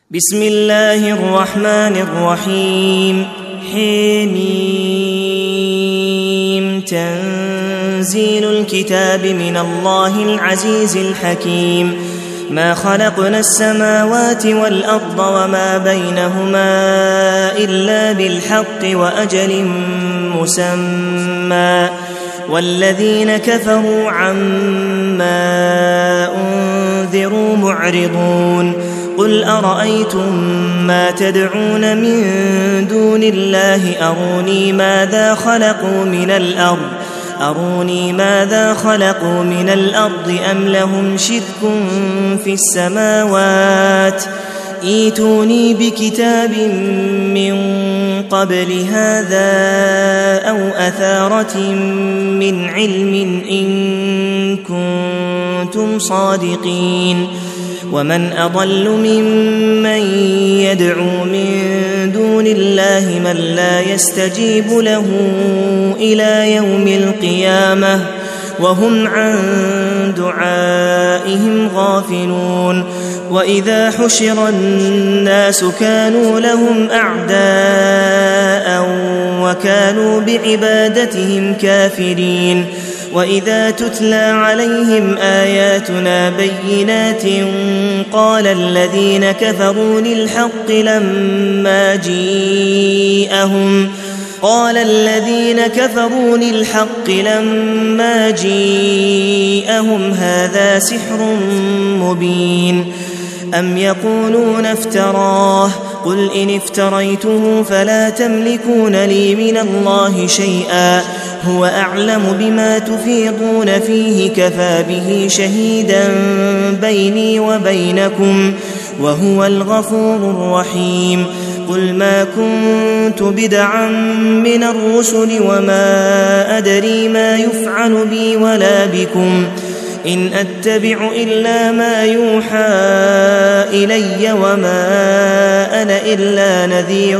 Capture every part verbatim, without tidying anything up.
بسم الله الرحمن الرحيم. حميم. تنزيل الكتاب من الله العزيز الحكيم. ما خلقنا السماوات والأرض وما بينهما إلا بالحق وأجل مسمى والذين كفروا عما أنذروا معرضون. قل أرأيتم ما تدعون من دون الله أروني ماذا خلقوا من الأرض أروني ماذا خلقوا من الأرض أم لهم شرك في السماوات ائتوني بكتاب من قبل هذا أو أثارة من علم إن كنتم صادقين. ومن أضل ممن يدعو من دون الله من لا يستجيب له إلى يوم القيامة وهم عن دعائهم غافلون. وإذا حشر الناس كانوا لهم أعداء وكانوا بعبادتهم كافرين. وإذا تتلى عليهم آياتنا بينات قال الذين كفروا للحق لما جيءهم قال الذين كفروا للحق لما جيءهم هذا سحر مبين. أم يقولون افتراه قل إن افتريته فلا تملكون لي من الله شيئا هو أعلم بما تفيضون فيه كفى به شهيدا بيني وبينكم وهو الغفور الرحيم. قل ما كنت بدعا من الرسل وما أدري ما يفعل بي ولا بكم إن أتبع إلا ما يوحى إلي وما أنا إلا نذير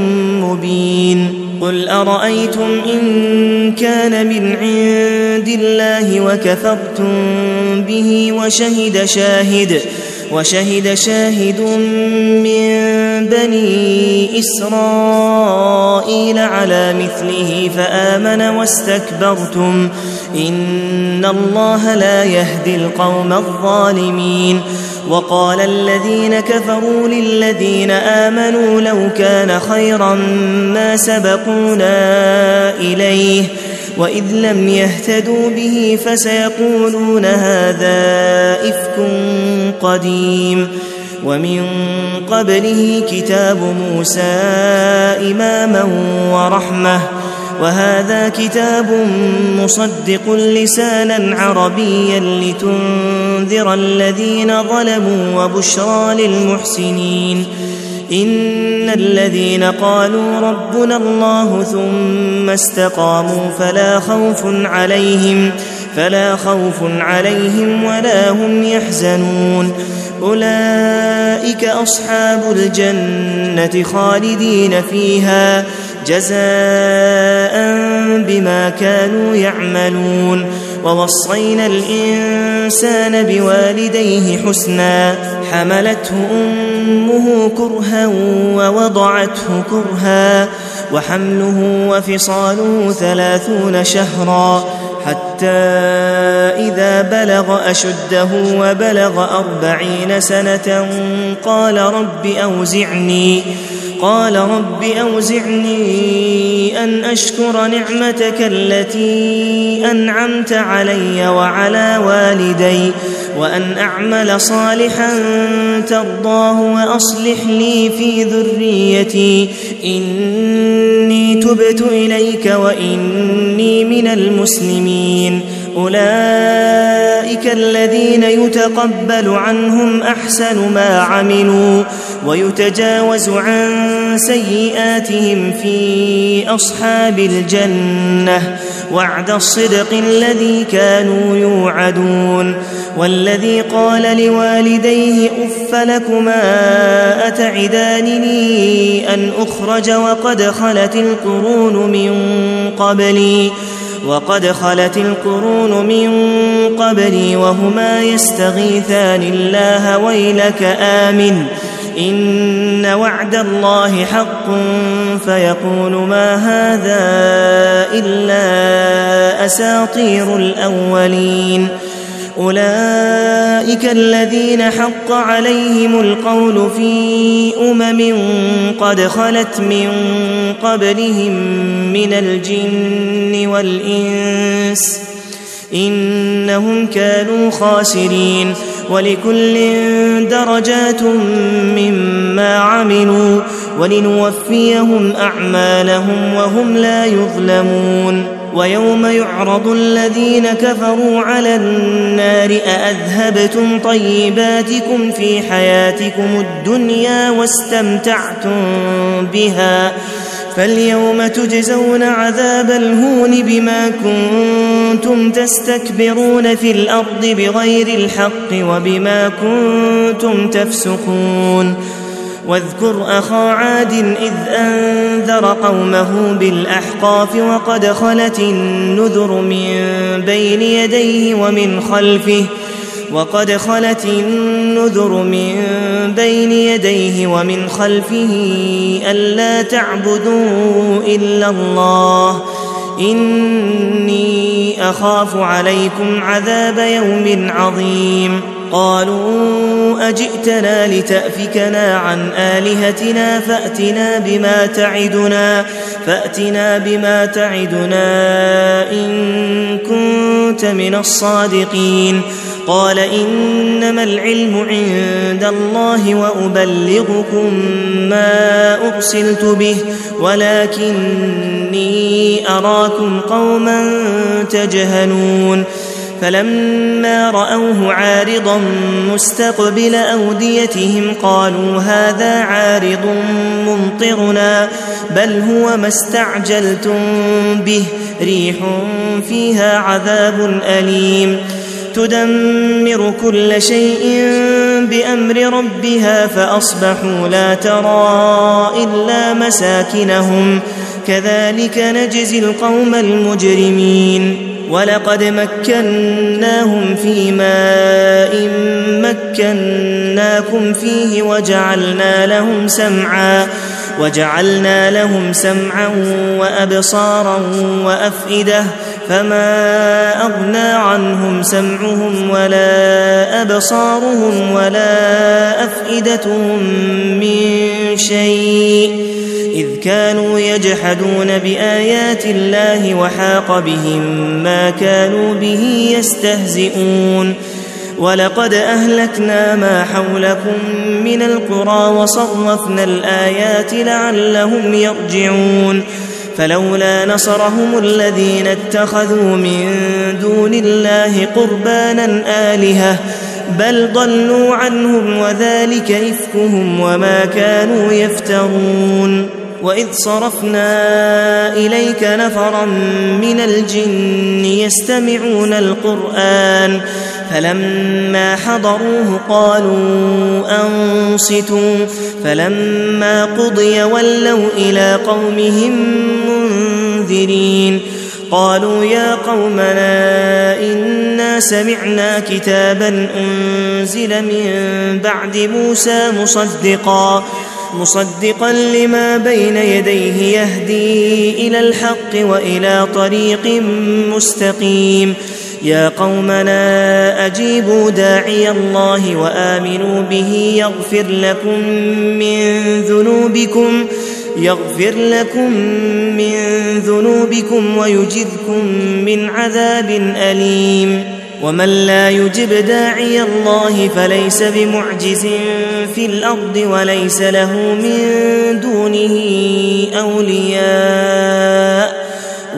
مبين. قل أرأيتم إن كان من عند الله وكفرتم به وشهد شاهد وشهد شاهد من بني إسرائيل على مثله فآمن واستكبرتم إن الله لا يهدي القوم الظالمين. وقال الذين كفروا للذين آمنوا لو كان خيرا ما سبقونا إليه وإذ لم يهتدوا به فسيقولون هذا إفك قديم. ومن قبله كتاب موسى إماما ورحمة وهذا كتاب مصدق لسانا عربيا لتنذر الذين ظلموا وبشرى للمحسنين. إن الذين قالوا ربنا الله ثم استقاموا فلا خوف عليهم فلا خوف عليهم ولا هم يحزنون. أولئك أصحاب الجنة خالدين فيها جزاء بما كانوا يعملون. ووصينا الإنسان بوالديه حسنا حملته أمه كرها ووضعته كرها وحمله وفصاله ثلاثون شهرا حتى إذا بلغ أشده وبلغ أربعين سنة قال رب أوزعني قال رب أوزعني أن أشكر نعمتك التي أنعمت علي وعلى والدي وأن أعمل صالحا ترضاه وأصلح لي في ذريتي إني تبت إليك وإني من المسلمين. أولئك الذين يتقبل عنهم أحسن ما عملوا ويتجاوز عن سيئاتهم في أصحاب الجنة وعد الصدق الذي كانوا يوعدون. والذي قال لوالديه أف لكما أتعدانني أن أخرج وقد خلت القرون من قبلي وقد خلت القرون من قبلي وهما يستغيثان الله ويلك آمن إن وعد الله حق فيقول ما هذا إلا أساطير الأولين أولئك الذين حق عليهم القول في أمم قد خلت من قبلهم من الجن والإنس إنهم كانوا خاسرين ولكل درجات مما عملوا ولنوفيهم أعمالهم وهم لا يظلمون ويوم يعرض الذين كفروا على النار أأذهبتم طيباتكم في حياتكم الدنيا واستمتعتم بها فاليوم تجزون عذاب الهون بما كنتم تستكبرون في الأرض بغير الحق وبما كنتم تفسقون واذكر أخا عاد إذ أنذر قومه بالأحقاف وقد خلت النذر من بين يديه ومن خلفه وقد خلت النذر من بين يديه ومن خلفه ألا تعبدوا إلا الله إني أخاف عليكم عذاب يوم عظيم قالوا أجئتنا لتأفكنا عن آلهتنا فأتنا بما تعدنا فأتنا بما تعدنا إن كنت من الصادقين قال إنما العلم عند الله وأبلغكم ما أرسلت به ولكني أراكم قوما تجهلون فلما رأوه عارضا مستقبل أوديتهم قالوا هذا عارض ممطرنا بل هو ما استعجلتم به ريح فيها عذاب أليم تدمر كل شيء بأمر ربها فأصبحوا لا ترى إلا مساكنهم كذلك نجزي القوم المجرمين ولقد مكناهم في ماء مكناكم فيه وجعلنا لهم سمعا وجعلنا لهم سمعا وأبصارا وأفئدة فما أغنى عنهم سمعهم ولا أبصارهم ولا أفئدتهم من شيء إذ كانوا يجحدون بآيات الله وحاق بهم ما كانوا به يستهزئون ولقد أهلكنا ما حولكم من القرى وصرفنا الآيات لعلهم يرجعون فلولا نصرهم الذين اتخذوا من دون الله قربانا آلهة بل ضلوا عنهم وذلك إفكهم وما كانوا يفترون وإذ صرفنا إليك نفرا من الجن يستمعون القرآن فلما حضروه قالوا أنصتوا فلما قضي ولوا إلى قومهم منذرين قالوا يا قومنا إنا سمعنا كتابا أنزل من بعد موسى مصدقا مصدقا لما بين يديه يهدي إلى الحق وإلى طريق مستقيم يا قومنا أجيبوا داعي الله وآمنوا به يغفر لكم من ذنوبكم يغفر لكم من ذنوبكم ويجركم من عذاب أليم ومن لا يجب داعي الله فليس بمعجز في الأرض وليس له من دونه أولياء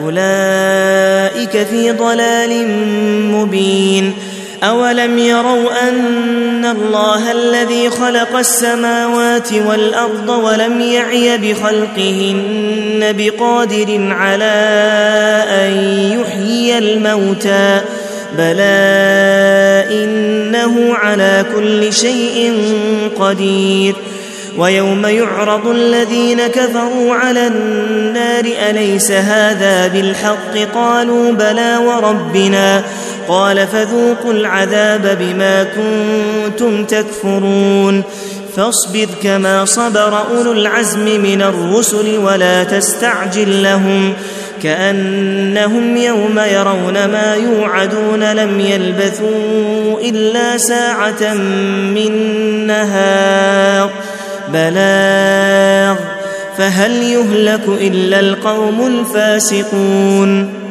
أولئك في ضلال مبين أولم يروا أن الله الذي خلق السماوات والأرض ولم يعي بخلقهن بقادر على أن يحيي الموتى بلى إنه على كل شيء قدير ويوم يعرض الذين كفروا على النار أليس هذا بالحق قالوا بلى وربنا قال فذوقوا العذاب بما كنتم تكفرون فاصبر كما صبر أولو العزم من الرسل ولا تستعجل لهم كأنهم يوم يرون ما يوعدون لم يلبثوا إلا ساعة من نهار بلاغ فهل يهلك إلا القوم الفاسقون